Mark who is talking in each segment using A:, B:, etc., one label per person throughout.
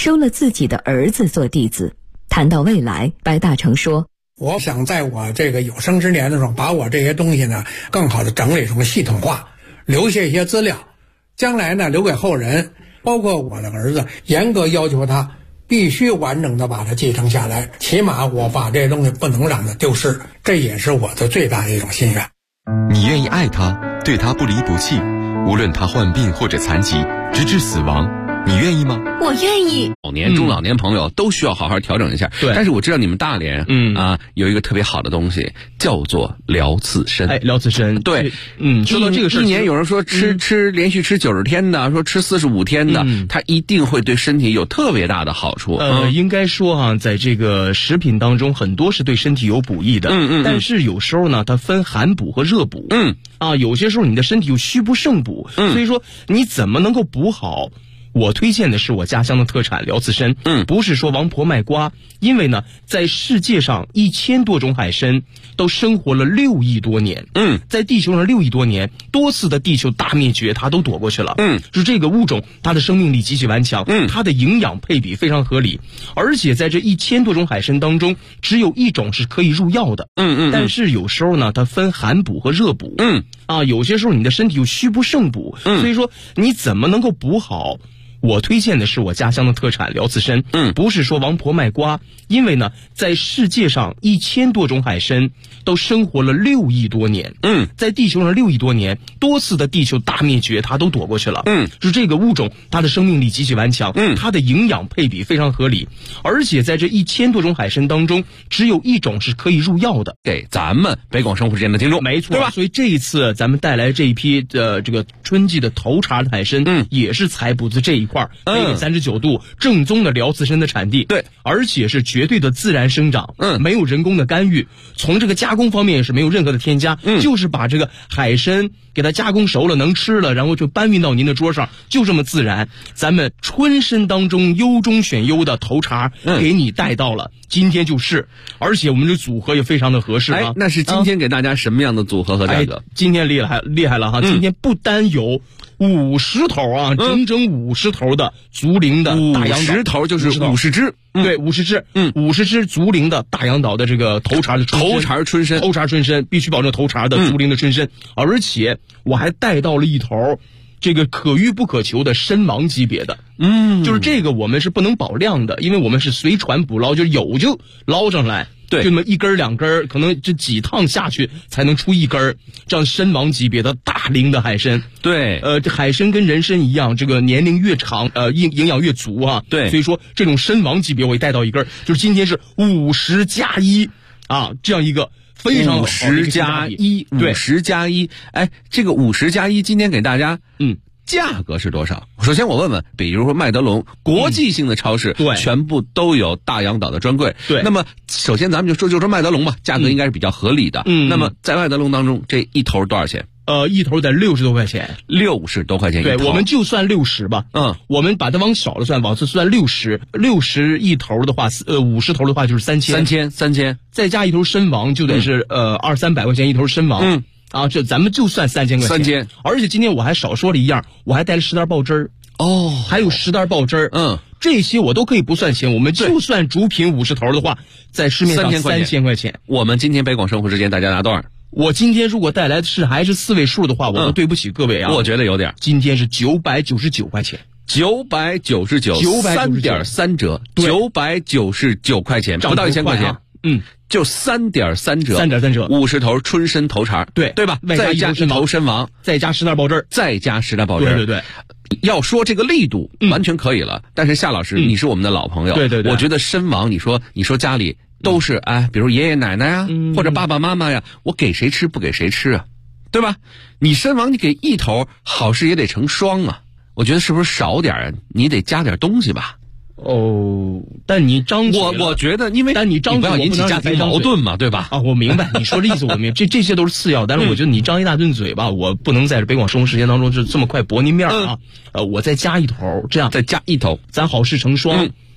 A: 收了自己的儿子做弟子。谈到未来，白大成说，
B: 我想在我这个有生之年的时候，把我这些东西呢更好的整理成系统化，留下一些资料，将来呢留给后人，包括我的儿子，严格要求他必须完整的把它继承下来，起码我把这些东西不能让它丢失，这也是我的最大的一种心愿。
C: 你愿意爱他，对他不离不弃，无论他患病或者残疾，直至死亡，你愿意吗？
A: 我愿意。
D: 老年中老年朋友都需要好好调整一下。
E: 对，
D: 但是我知道你们大连有一个特别好的东西，叫做疗刺参。
E: 疗刺参。
D: 对，
E: 说到这个事，
D: 一年有人说连续吃90天的，说吃45天的，它一定会对身体有特别大的好处。
E: 应该说在这个食品当中，很多是对身体有补益的。但是有时候呢，它分寒补和热补。有些时候你的身体又虚不胜补。所以说你怎么能够补好？我推荐的是我家乡的特产辽刺参，不是说王婆卖瓜，因为呢，在世界上1000多种海参都生活了6亿多年，在地球上6亿多年，多次的地球大灭绝，它都躲过去了，就是这个物种，它的生命力极其顽强，它的营养配比非常合理，而且在这1000多种海参当中，只有一种是可以入药的，但是有时候呢，它分寒补和热补，有些时候你的身体又虚不胜补，所以说你怎么能够补好？我推荐的是我家乡的特产辽刺参，不是说王婆卖瓜，因为呢，在世界上1000多种海参都生活了6亿多年，在地球上6亿多年，多次的地球大灭绝，它都躲过去了，就是这个物种，它的生命力极其顽强，它的营养配比非常合理，而且在这1000多种海参当中，只有一种是可以入药的，
D: 给咱们北广生活时间的听众，
E: 没错，
D: 对吧？
E: 所以这一次咱们带来这一批这个春季的头茬的海参，也是采补自这一块北纬39度正宗的辽刺参的产地，
D: 对，
E: 而且是绝对的自然生长，没有人工的干预，从这个加工方面也是没有任何的添加，就是把这个海参给它加工熟了能吃了，然后就搬运到您的桌上，就这么自然。咱们春参当中优中选优的头茬给你带到了，今天就是，而且我们这组合也非常的合适啊。
D: 那是今天给大家什么样的组合和价格？
E: 今天厉害了哈！今天不单有50头整整50头的竹林的大洋岛，
D: 50头就是50只，
E: 对，50只，50只竹林的大洋岛的这个头茬春参，必须保证头茬的竹林的春参，而且我还带到了一头这个可遇不可求的参王级别的，就是这个我们是不能保量的，因为我们是随船捕捞，就有就捞上来。对，就那么1根2根，可能这几趟下去才能出1根，这样参王级别的大龄的海参。对，这海参跟人参一样，这个年龄越长，营养越足啊。对，所以说这种参王级别我也带到1根，就是今天是50+1这样一个非常好的
D: 50+1，哎，这个50+1今天给大家价格是多少？首先我问问，比如说麦德龙国际性的超市，对，全部都有大洋岛的专柜。对，那么首先咱们就说麦德龙吧，价格应该是比较合理的。那么在麦德龙当中，这一头多少钱？
E: 一头得60多块钱
D: ，60多块钱一头。
E: 对，我们就算60吧。我们把它往小了算，往这算60一头的话，50头的话就是3000，再加一头参王就得是200-300块钱一头参王。这咱们就算3000块钱。而且今天我还少说了一样，我还带了10袋爆汁儿。还有10袋爆汁儿。这些我都可以不算钱，我们就算主品50头的话，在市面上3000块钱。
D: 我们今天北广生活时间大家拿多少？
E: 我今天如果带来的还是4位数的话，我都对不起各位啊。
D: 我觉得有点。
E: 今天是999块钱。
D: 999，3.3折，999块钱，不到1000块钱。就3.3折
E: ，3.3折
D: ，50头春参头茬，对吧？再加一头参王，
E: 再加10袋爆汁儿，
D: 对。要说这个力度完全可以了，但是夏老师，你是我们的老朋友，对，我觉得参王，你说家里都是比如爷爷奶奶呀，或者爸爸妈妈呀，我给谁吃不给谁吃啊，对吧？你参王你给一头，好事也得成双啊，我觉得是不是少点你得加点东西吧？
E: 但你张嘴，
D: 我觉得，但
E: 你张嘴
D: 不要引起家庭矛盾嘛，对吧？
E: 我明白你说的意思，我明白，这些都是次要，但是我觉得你张一大顿嘴吧，我不能在这北广生活时间当中就这么快驳您面啊。我再加一头，这样
D: 再加一头，
E: 咱好事成双。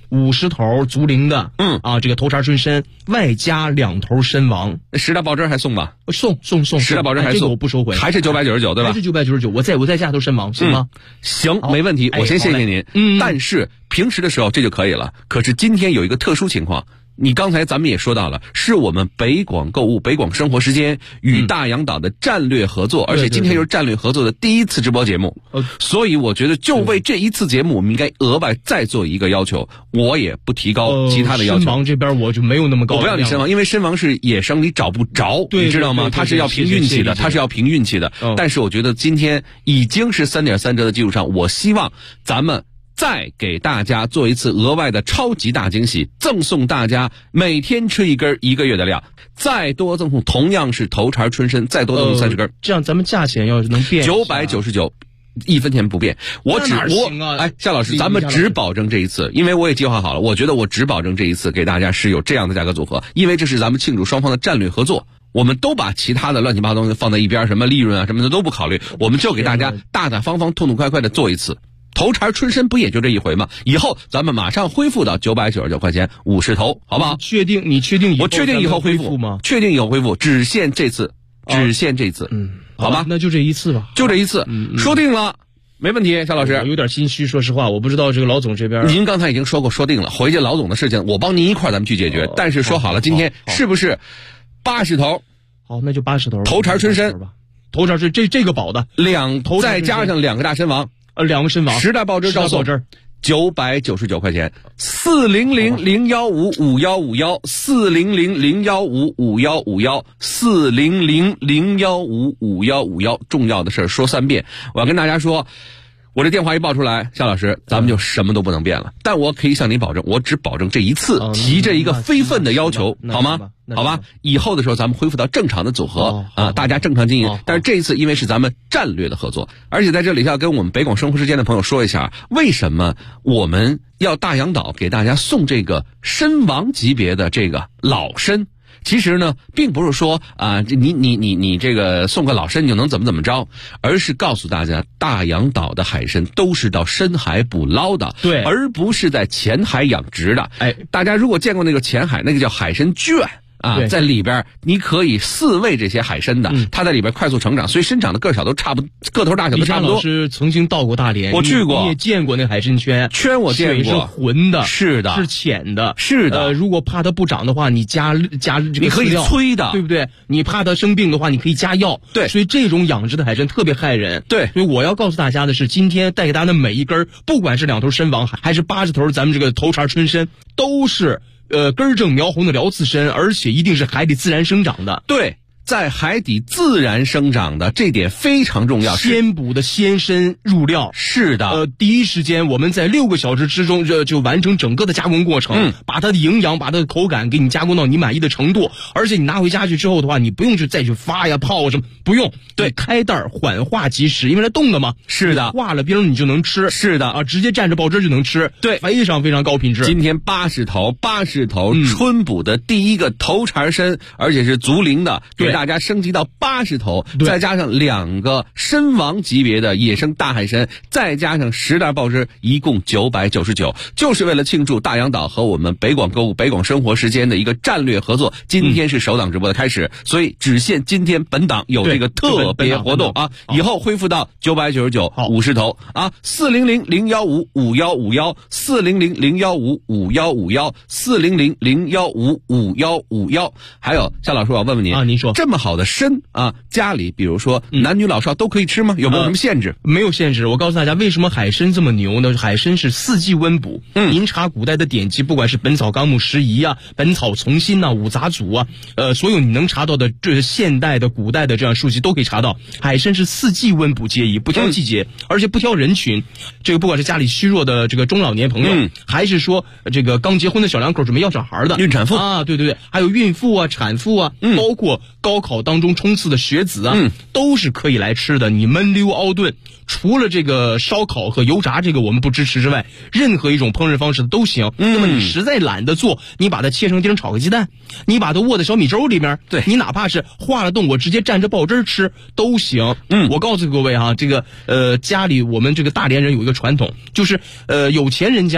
E: 50头足龄的，这个头茬春参，外加2头参王。
D: 10大爆汁还送吧？
E: 送10大
D: 爆汁还送，
E: 这个我不收回，
D: 还是999对吧？
E: 还是999，我再加头参王，行吗？
D: 行，没问题，我先谢谢您。但是平时的时候这就可以了。可是今天有一个特殊情况。你刚才咱们也说到了，是我们北广购物、北广生活时间与大洋岛的战略合作，而且今天又是战略合作的第一次直播节目，所以我觉得就为这一次节目，我们应该额外再做一个要求，我也不提高其他的要求。
E: 参王这边我就没有那么高，
D: 我不要你参王，因为参王是野生，你找不着，你知道吗？它是要凭运气的，它是要凭运气的。但是我觉得今天已经是3.3折的基础上，我希望咱们再给大家做一次额外的超级大惊喜，赠送大家每天吃1根1个月的量，再多赠送同样是头茬春参，再多赠送30根。
E: 这样咱们价钱要是能变
D: ，999，1分钱不变。夏老师，咱们只保证这一次，因为我也计划好了，我觉得我只保证这一次给大家是有这样的价格组合，因为这是咱们庆祝双方的战略合作。我们都把其他的乱七八糟东西放在一边，什么利润啊什么的都不考虑，我们就给大家大大方方、痛痛快快的做一次。头茬春参不也就这一回吗？以后咱们马上恢复到999块钱50头，好不好？
E: 你确定？
D: 我确定以后恢复吗？确定以后恢复，只限这次，好吧？
E: 那就这一次吧，
D: 就这一次，说定了，没问题。夏老师，
E: 我有点心虚，说实话，我不知道这个老总这边。
D: 您刚才已经说定了，回去老总的事情我帮您一块咱们去解决。但是说好了，今天是不是80头？
E: 好，那就80头。
D: 头茬春参
E: 吧，头茬是这个保的
D: 2头，再加上2个大参王。
E: 2个参王
D: ，10大爆汁照送，999块钱，400-015-5151，400-015-5151，400-015-5151。重要的事说3遍，我要跟大家说。我这电话一报出来，夏老师，咱们就什么都不能变了。但我可以向您保证，我只保证这一次提这一个非分的要求，好吗？好吧，以后的时候咱们恢复到正常的组合大家正常经营。但是这一次因为是咱们战略的合作，而且在这里要跟我们北广生活时间的朋友说一下，为什么我们要大洋岛给大家送这个参王级别的这个老参。其实呢，并不是说你这个送个老参你就能怎么着，而是告诉大家，大洋岛的海参都是到深海捕捞的，
E: 对，
D: 而不是在浅海养殖的。大家如果见过那个浅海，那个叫海参圈。在里边你可以饲喂这些海参的，它在里边快速成长，所以生长的个头大小都差不多。
E: 老师曾经到过大连，
D: 我去过，
E: 你也见过那海参圈，
D: 我见过，
E: 水是浑的，
D: 是的，
E: 是浅的，
D: 是的。
E: 如果怕它不长的话，你加这个
D: 你可以催的，
E: 对不对？你怕它生病的话，你可以加药。
D: 对，
E: 所以这种养殖的海参特别害人。
D: 对，
E: 所以我要告诉大家的是，今天带给大家的每一根，不管是2头参王还是80头咱们这个头茬春参，都是根正苗红的辽刺参，而且一定是海底自然生长的。
D: 对，在海底自然生长的，这点非常重要。
E: 鲜捕的鲜参入料，
D: 是的。
E: 第一时间我们在6个小时之中就完成整个的加工过程，把它的营养、把它的口感给你加工到你满意的程度。而且你拿回家去之后的话，你不用再去发呀、泡什么，不用。对，开袋缓化即食，因为它冻的嘛。
D: 是的，
E: 化了冰你就能吃。
D: 是的
E: 直接蘸着爆汁就能吃。
D: 对，
E: 非常非常高品质。
D: 今天80头春捕的第一个头茬参，而且是足龄的，给大家升级到80头，再加上2个参王级别的野生大海参，再加上10大爆汁，一共999，就是为了庆祝大洋岛和我们北广购物、北广生活时间的一个战略合作。今天是首档直播的开始，所以只限今天本档有这个特别活动啊！以后恢复到999 50头啊，400-015-5151，400-015-5151，400-015-5151。还有夏老师，我要问问您
E: 啊，您说
D: 这么好的参家里比如说男女老少都可以吃吗？有没有什么限制？
E: 没有限制。我告诉大家，为什么海参这么牛呢？海参是4季温补。您查古代的典籍，不管是《本草纲目拾遗》啊、《本草从新》啊、五杂组啊，所有你能查到的这现代的、古代的这样书籍都可以查到。海参是4季温补皆宜，不挑季节，而且不挑人群。这个不管是家里虚弱的这个中老年朋友，还是说这个刚结婚的小两口准备要小孩的
D: 孕产妇
E: 啊，对，还有孕妇啊、产妇啊，包括高考当中冲刺的学子啊，都是可以来吃的。你焖溜熬炖，除了这个烧烤和油炸这个我们不支持之外，任何一种烹饪方式都行。那么你实在懒得做，你把它切成丁炒个鸡蛋，你把它卧在小米粥里面，
D: 对，
E: 你哪怕是化了冻，我直接蘸着爆汁吃都行。我告诉各位这个家里我们这个大连人有一个传统，就是有钱人家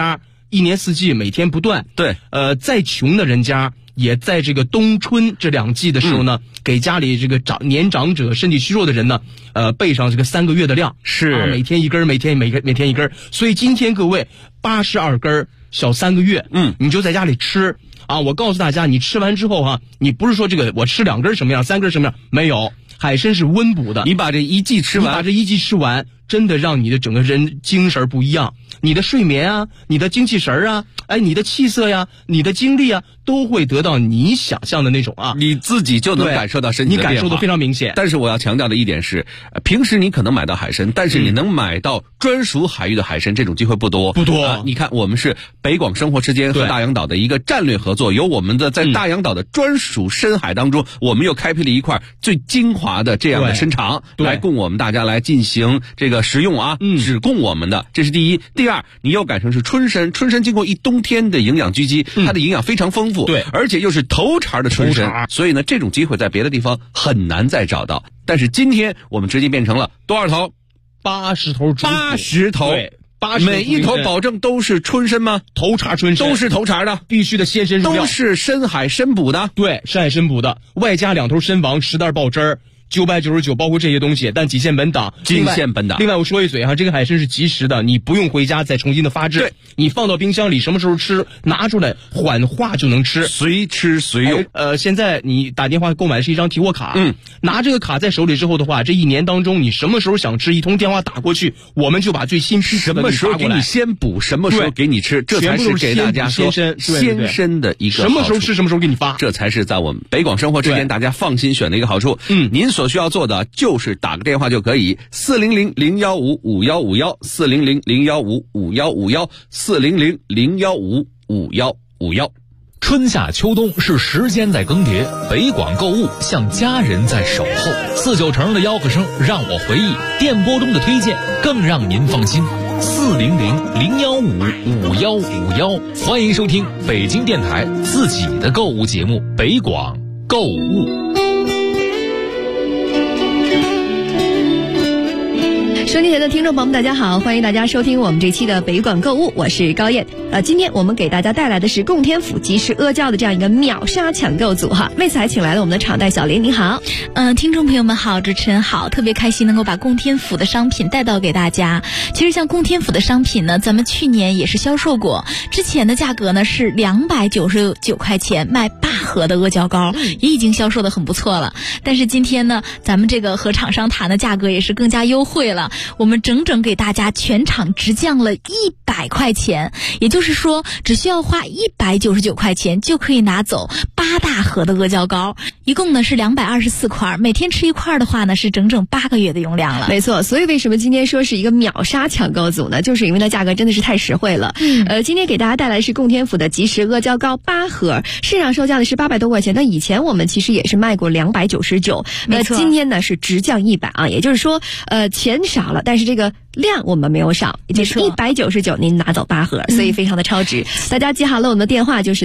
E: 一年四季每天不断。
D: 对，
E: 再穷的人家也在这个冬春这2季的时候呢，给家里这个年长者、身体虚弱的人呢，备上这个3个月的量，
D: 是
E: 每天一根，每天一根。所以今天各位82根小3个月，你就在家里吃啊！我告诉大家，你吃完之后你不是说这个我吃2根什么样，3根什么样，没有，海参是温补的。
D: 你把这一剂吃完，
E: 真的让你的整个人精神不一样，你的睡眠啊，你的精气神啊，你的气色呀，你的精力啊，都会得到你想象的那种
D: 你自己就能感受到身体的变化，
E: 你感受的非常明显。
D: 但是我要强调的一点是，平时你可能买到海参，但是你能买到专属海域的海参，这种机会不多。你看，我们是北广生活之间和大洋岛的一个战略合作，有我们的在大洋岛的专属深海当中，我们又开辟了一块最精华的这样的深场，来供我们大家来进行这个食用只供我们的，这是第一。第二，你又改成是春参经过一冬天的营养狙击，它的营养非常丰富，
E: 对，
D: 而且又是头茬的春参，所以呢，这种机会在别的地方很难再找到。但是今天我们直接变成了多少头
E: ？80头
D: ，80头，
E: 对，80头，
D: 每一头保证都是春参吗？
E: 头茬春参，
D: 都是头茬的，
E: 必须的鲜参入料，
D: 都是深海深补的，
E: 对，深海深补的，外加2头参王10袋爆汁儿。999包括这些东西，但仅限本档。另外我说一嘴这个海参是即食的，你不用回家再重新的发制，你放到冰箱里，什么时候吃拿出来缓化就能吃，
D: 随吃随用。
E: 现在你打电话购买的是一张提货卡，拿这个卡在手里之后的话，这1年当中你什么时候想吃，一通电话打过去，我们就把最新批
D: 什么时候给你先补，什么时候给你吃，这才是给大家说鲜参的一个好处。
E: 什么时候吃什么时候给你发，
D: 这才是在我们北广生活之间大家放心选的一个好处。您所需要做的就是打个电话就可以，400-015-5151，400-015-5151，400-015-5151。
F: 春夏秋冬是时间在更迭，北广购物像家人在守候。49成的吆喝声让我回忆，电波中的推荐更让您放心。400-015-5151，欢迎收听北京电台自己的购物节目《北广购物》。
A: 收听前的听众朋友们，大家好，欢迎大家收听我们这期的北广购物，我是高燕。今天我们给大家带来的是供天府即食阿胶的这样一个秒杀抢购组哈，为此还请来了我们的场代小林，您好。
G: 听众朋友们好，主持人好，特别开心能够把供天府的商品带到给大家。其实像供天府的商品呢，咱们去年也是销售过，之前的价格呢是299块钱卖8盒的阿胶糕，也已经销售的很不错了。但是今天呢，咱们这个和厂商谈的价格也是更加优惠了，我们整整给大家全场直降了100块钱，也就是说只需要花199块钱就可以拿走8大盒的阿胶糕，一共呢是224块，每天吃1块的话呢是整整8个月的用量了。
A: 没错，所以为什么今天说是一个秒杀抢购组呢？就是因为它价格真的是太实惠了。今天给大家带来是供天府的即食阿胶糕8盒，市场售价的是800多块钱，但以前我们其实也是卖过299，今天呢是直降100也就是说钱少了，但是这个量我们没有少，也就是199您拿走8盒，所以非常的超值。大家记好了，我们的电话就是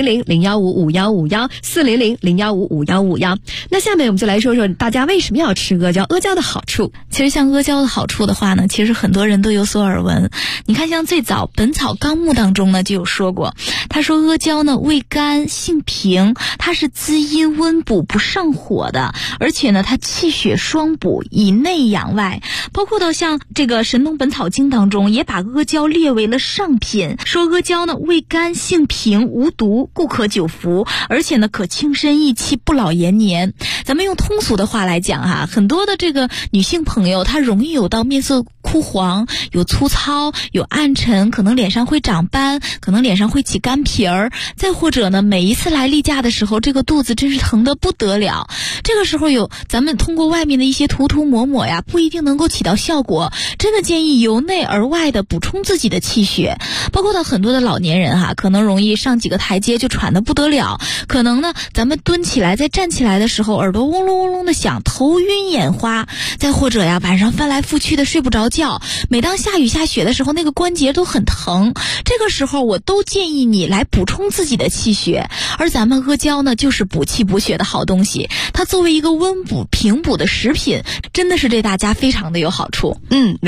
A: 400-015-5151，400-015-5151。那下面我们就来说说大家为什么要吃阿胶，阿胶的好处。
G: 其实像阿胶的好处的话呢，其实很多人都有所耳闻。你看像最早《本草纲目》当中呢就有说过，他说阿胶呢味甘性平，它是滋阴温补不上火的，而且呢它气血双补，以内养外。包括到像这个《神农本草经》当中也把阿胶列为了上品，说阿胶呢味甘性平无毒，故可久服，而且呢可轻身益气，不老延年。咱们用通俗的话来讲很多的这个女性朋友她容易有到面色枯黄，有粗糙，有暗沉，可能脸上会长斑，可能脸上会起干皮儿，再或者呢每一次来例假的时候这个肚子真是疼得不得了，这个时候咱们通过外面的一些涂抹不一定能够起到效果，真的建议由内而外的补充自己的气血。包括到很多的老年人可能容易上几个台阶就喘得不得了，可能呢咱们蹲起来再站起来的时候耳朵嗡隆嗡隆的响，头晕眼花，再或者晚上翻来覆去的睡不着觉，每当下雨下雪的时候那个关节都很疼，这个时候我都建议你来补充自己的气血。而咱们阿胶呢就是补气补血的好东西，它作为一个温补平补的食品，真的是对大家非常的有好处。
A: 没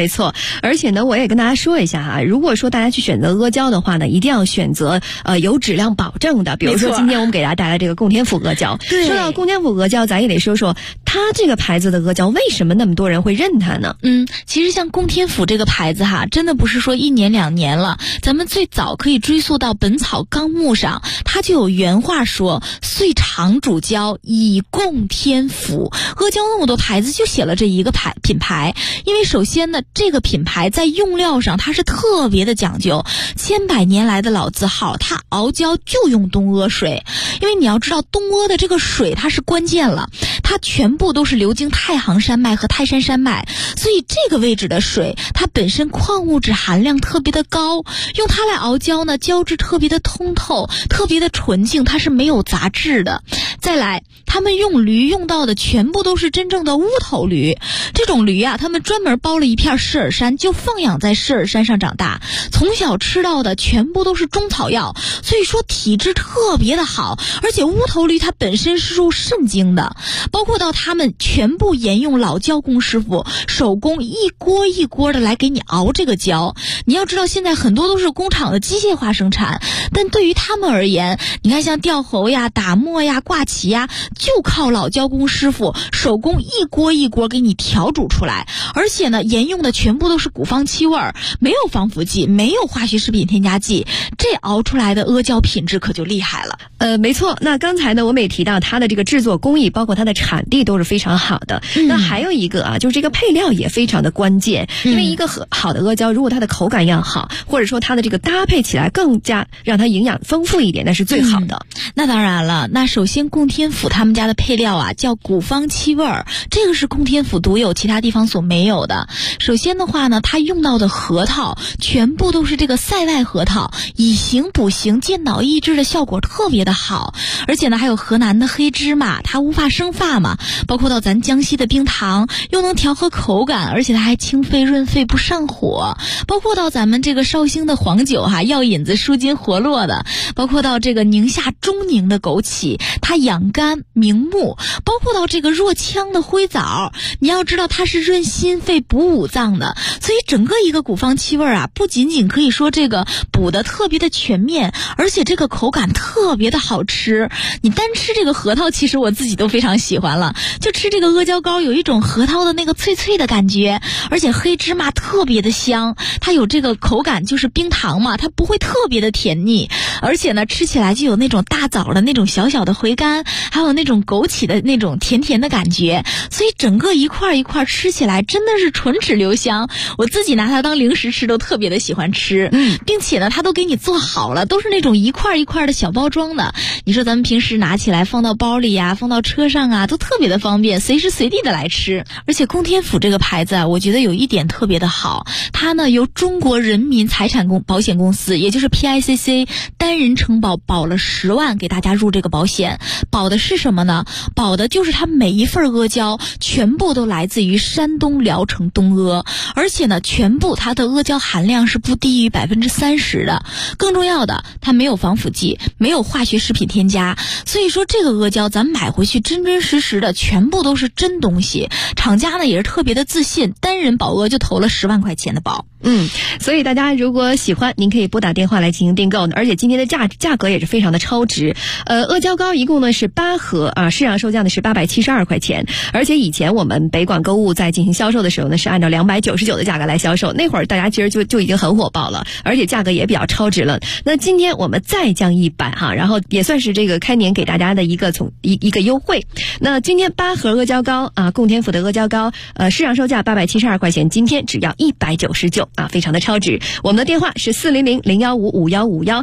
A: 没错。而且呢，我也跟大家说一下哈，如果说大家去选择阿胶的话呢，一定要选择有质量保证的。比如说今天我们给大家带来这个供天府阿胶。说到供天府阿胶，咱也得说说它这个牌子的阿胶为什么那么多人会认它呢？
G: 其实像供天府这个牌子哈，真的不是说1年2年了，咱们最早可以追溯到《本草纲目》上，它就有原话说：“岁长主胶以供天府。”阿胶那么多牌子，就写了这一个品牌。因为首先呢，这个品牌在用料上它是特别的讲究，千百年来的老字号，它熬胶就用东阿水。因为你要知道，东阿的这个水它是关键了，它全部都是流经太行山脉和泰山山脉，所以这个位置的水它本身矿物质含量特别的高，用它来熬胶呢，胶质特别的通透，特别的纯净，它是没有杂质的。再来，他们用驴用到的全部都是真正的乌头驴，这种驴啊，他们专门包了一片狮耳山，就放养在狮耳山上长大，从小吃到的全部都是中草药，所以说体质特别的好。而且乌头驴它本身是入肾经的，包括到他们全部沿用老胶工师傅手工一锅一锅的来给你熬这个胶。你要知道现在很多都是工厂的机械化生产，但对于他们而言，你看像吊喉呀、打磨呀、挂旗呀，就靠老胶工师傅手工一锅一锅给你调煮出来。而且呢，沿用的全部都是古方七味儿，没有防腐剂，没有化学食品添加剂，这熬出来的阿胶品质可就厉害了。
A: 没错。那刚才呢，我们也提到它的这个制作工艺，包括它的产地都是非常好的。那还有一个啊，就是这个配料也非常的关键，因为一个好的阿胶，如果它的口感要好，或者说它的这个搭配起来更加让它营养丰富一点，那是最好的。
G: 那当然了，那首先供天府他们家的配料啊，叫古方七味儿，这个是供天府独有，其他地方所没有的。首先的话呢，它用到的核桃全部都是这个塞外核桃，以形补形，健脑益智的效果特别的好。而且呢，还有河南的黑芝麻，它无发生发嘛，包括到咱江西的冰糖，又能调和口感，而且它还清肺润肺不上火。包括到咱们这个绍兴的黄酒哈，药引子舒筋活络的，包括到这个宁夏中宁的枸杞，它养肝明目，包括到这个若羌的灰枣，你要知道它是润心肺补五脏的。所以整个一个古方七味啊，不仅仅可以说这个补的特别的全面，而且这个口感特别的好吃。你单吃这个核桃，其实我自己都非常喜欢了，就吃这个阿胶糕有一种核桃的那个脆脆的感觉，而且黑芝麻特别的香，它有这个口感就是冰糖嘛，它不会特别的甜腻，而且呢吃起来就有那种大枣的那种小小的回甘，还有那种枸杞的那种甜甜的感觉，所以整个一块一块吃起来真的是唇齿留香。我自己拿它当零食吃都特别的喜欢吃，并且呢它都给你做好了，都是那种一块一块的小包装的，你说咱们平时拿起来放到包里呀，放到车上啊，都特别的方便，随时随地的来吃。而且供天府这个牌子啊，我觉得有一点特别的好，它呢由中国人民财产保险公司，也就是 PICC 单人承保，保了10万给大家入这个保险。保的是什么呢？保的就是它每一份阿胶全部都来自于山东聊城东阿，而且呢全部它的阿胶含量是不低于30%的。更重要的，它没有防腐剂，没有化学食品添加，所以说这个阿胶咱买回去真真实实的全部都是真东西。厂家呢也是特别的自信，单人保额就投了10万块钱的保。
A: 所以大家如果喜欢，您可以拨打电话来进行订购，而且今天的价格也是非常的超值。阿胶糕一共呢是8盒啊，市场售价呢是872块钱，而且以前我们北广购物在进行销售的时候呢是按照299的价格来销售，那会儿大家其实就已经很火爆了，而且价格也比较超值了。那今天我们再降100哈，然后也算是这个开年给大家的一个优惠。那今天8盒阿胶糕啊，供天府的阿胶糕，市场售价872块钱，今天只要199啊，非常的超值。我们的电话是400-015-5151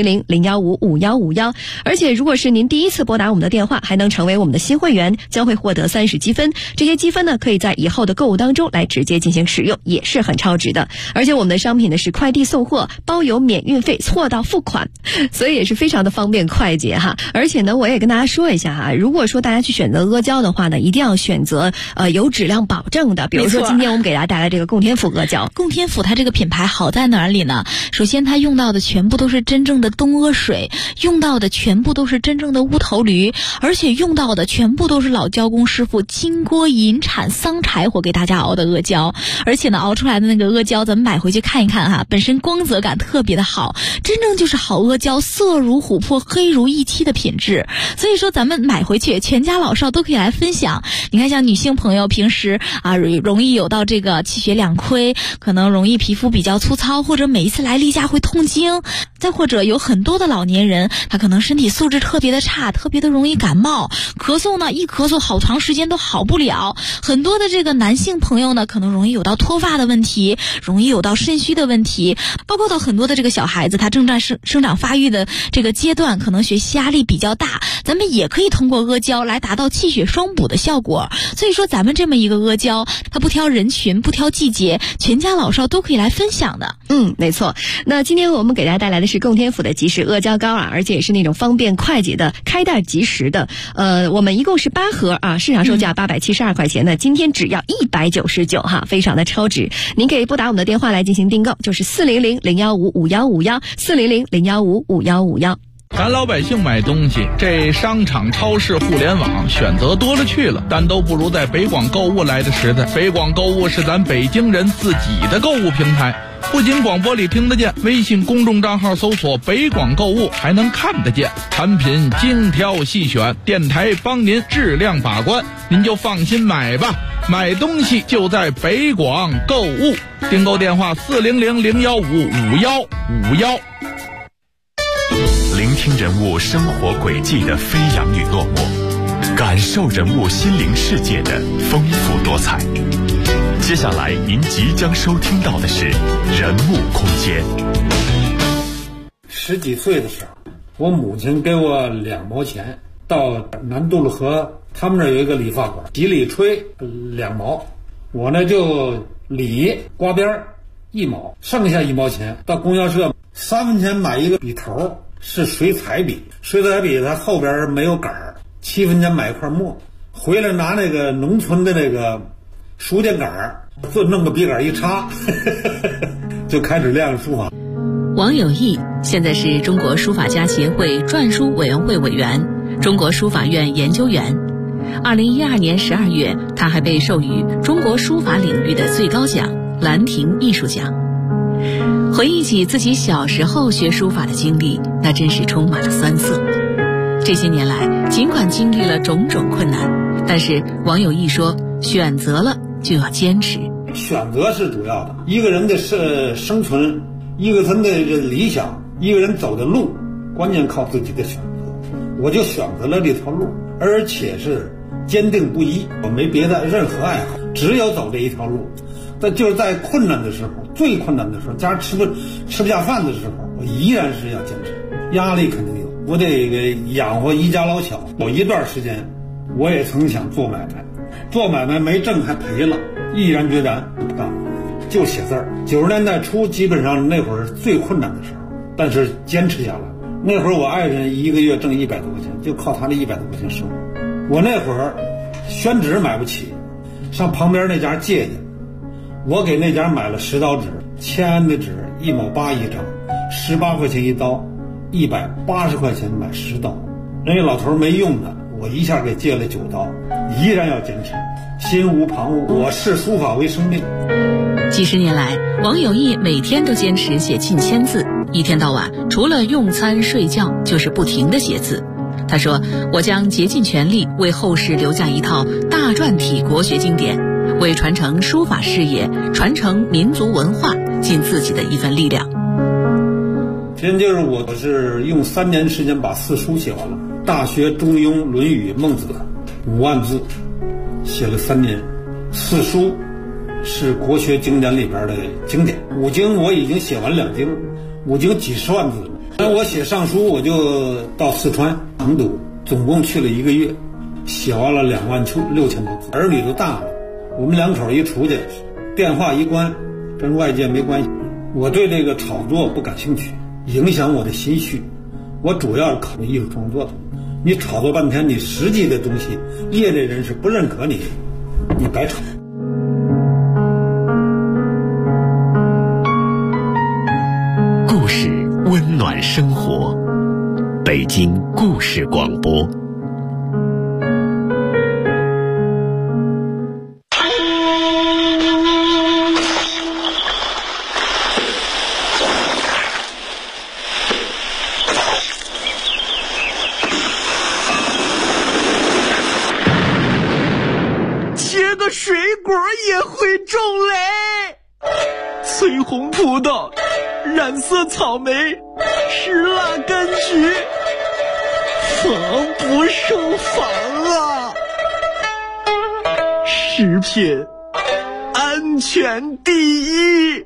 A: 400-015-5151，而且如果是您第一次拨打我们的电话，还能成为我们的新会员，将会获得30积分。这些积分呢，可以在以后的购物当中来直接进行使用，也是很超值的。而且我们的商品呢是快递送货，包邮免运费，货到付款，所以也是非常的方便便快捷哈。而且呢，我也跟大家说一下哈，如果说大家去选择阿胶的话呢，一定要选择有质量保证的。比如说今天我们给大家带来这个供天府阿胶。
G: 供天府它这个品牌好在哪里呢？首先它用到的全部都是真正的东阿水，用到的全部都是真正的乌头驴，而且用到的全部都是老胶工师傅金锅银铲桑柴火给大家熬的阿胶。而且呢，熬出来的那个阿胶咱们买回去看一看哈，本身光泽感特别的好，真正就是好阿胶，色如琥珀，黑如一漆的品质。所以说咱们买回去全家老少都可以来分享。你看像女性朋友平时容易有到这个气血两亏，可能容易皮肤比较粗糙，或者每一次来例假会痛经，再或者有很多的老年人他可能身体素质特别的差，特别的容易感冒，咳嗽呢一咳嗽好长时间都好不了。很多的这个男性朋友呢可能容易有到脱发的问题，容易有到肾虚的问题，包括到很多的这个小孩子他正在生长发育的这个阶段，可能学习压力比较大，咱们也可以通过阿胶来达到气血双补的效果。所以说咱们这么一个阿胶，它不挑人群不挑季节，全家老少都可以来分享的。
A: 没错。那今天我们给大家带来的是供天府的即食阿胶膏而且也是那种方便快捷的开袋即食的。我们一共是8盒市场售价872块钱的，今天只要199哈，非常的超值。您可以拨打我们的电话来进行订购，就是400-015-5151 400-015-5151。
H: 咱老百姓买东西，这商场、超市、互联网选择多了去了，但都不如在北广购物来的实在。北广购物是咱北京人自己的购物平台，不仅广播里听得见，微信公众账号搜索北广购物还能看得见，产品精挑细选，电台帮您质量把关，您就放心买吧。买东西就在北广购物，订购电话400-015-5151。
C: 聆听人物生活轨迹的飞扬与落寞，感受人物心灵世界的丰富多彩。接下来您即将收听到的是人物空间。
B: 10几岁的时候，我母亲给我2毛钱，到南渡路河他们那儿有一个理发馆，洗理吹2毛，我呢就理刮边1毛，剩下1毛钱到供销社3分钱买一个笔头，是水彩笔，水彩笔它后边没有杆儿，7分钱买一块墨，回来拿那个农村的那个书电杆儿，就弄个笔杆一插就开始练书法。
I: 王有义现在是中国书法家协会篆书委员会委员，中国书法院研究员。2012年12月，他还被授予中国书法领域的最高奖兰亭艺术奖。回忆起自己小时候学书法的经历，那真是充满了酸涩。这些年来，尽管经历了种种困难，但是王有义说，选择了就要坚持。
B: 选择是主要的，一个人的生存，一个人的理想，一个人走的路，关键靠自己的选择。我就选择了这条路，而且是坚定不移，我没别的任何爱好，只有走这一条路。但就是在困难的时候，最困难的时候，家吃不下饭的时候，我依然是要坚持。压力肯定有，我得给养活一家老小。有一段时间，我也曾想做买卖，做买卖没挣还赔了，毅然决然不干，就写字儿。90年代初，基本上那会儿最困难的时候，但是坚持下来。那会儿我爱人1个月挣100多块钱，就靠他那100多块钱生活。我那会儿宣纸买不起，上旁边那家借去。我给那家买了10刀纸，签安的纸1毛8一张，18块钱一刀，180块钱买10刀。人家老头没用的，我一下给借了9刀，依然要坚持，心无旁骛。我视书法为生命。
I: 几十年来，王有义每天都坚持写近1000字，一天到晚除了用餐睡觉，就是不停地写字。他说：“我将竭尽全力为后世留下一套大篆体国学经典，为传承书法事业、传承民族文化尽自己的一份力量。”
B: 真就是我是用3年时间把4书写完了，《大学》《中庸》《论语》《孟子》5万字，写了3年。4书是国学经典里边的经典，5经我已经写完2经，5经几十万字了。那我写上书，我就到四川成都，总共去了1个月，写完了26000多字。儿女都大了，我们2口一出去，电话一关，跟外界没关系。我对这个炒作不感兴趣，影响我的心绪。
J: 我主要是考虑艺术创作的。你炒作半天，你实际的东西，业内人士不认可你，你白炒。
C: 故事温暖生活，北京故事广播。
K: 水果也会种雷，翠红葡萄，染色草莓，石蜡柑橘，防不胜防啊！食品安全第一。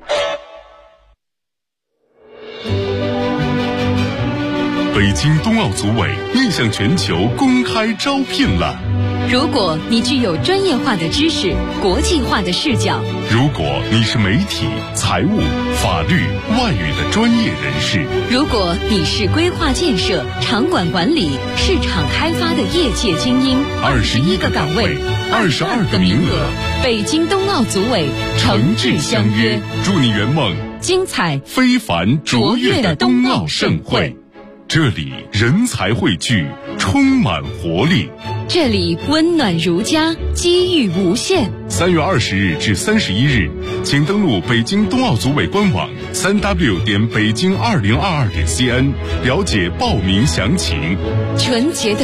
C: 北京冬奥组委面向全球公开招聘了。
I: 如果你具有专业化的知识、国际化的视角，
C: 如果你是媒体、财务、法律、外语的专业人士，
I: 如果你是规划建设、场馆管理、市场开发的业界精英，21个岗位，22个名额，北京冬奥组委诚挚相约，
C: 祝你圆梦
I: 精彩
C: 非凡卓越的冬奥盛会。这里人才汇聚，充满活力。
I: 这里温暖如家，机遇无限。
C: 3月20日至31日，请登录北京冬奥组委官网3w.北京2022.cn 了解报名详情。
I: 纯洁的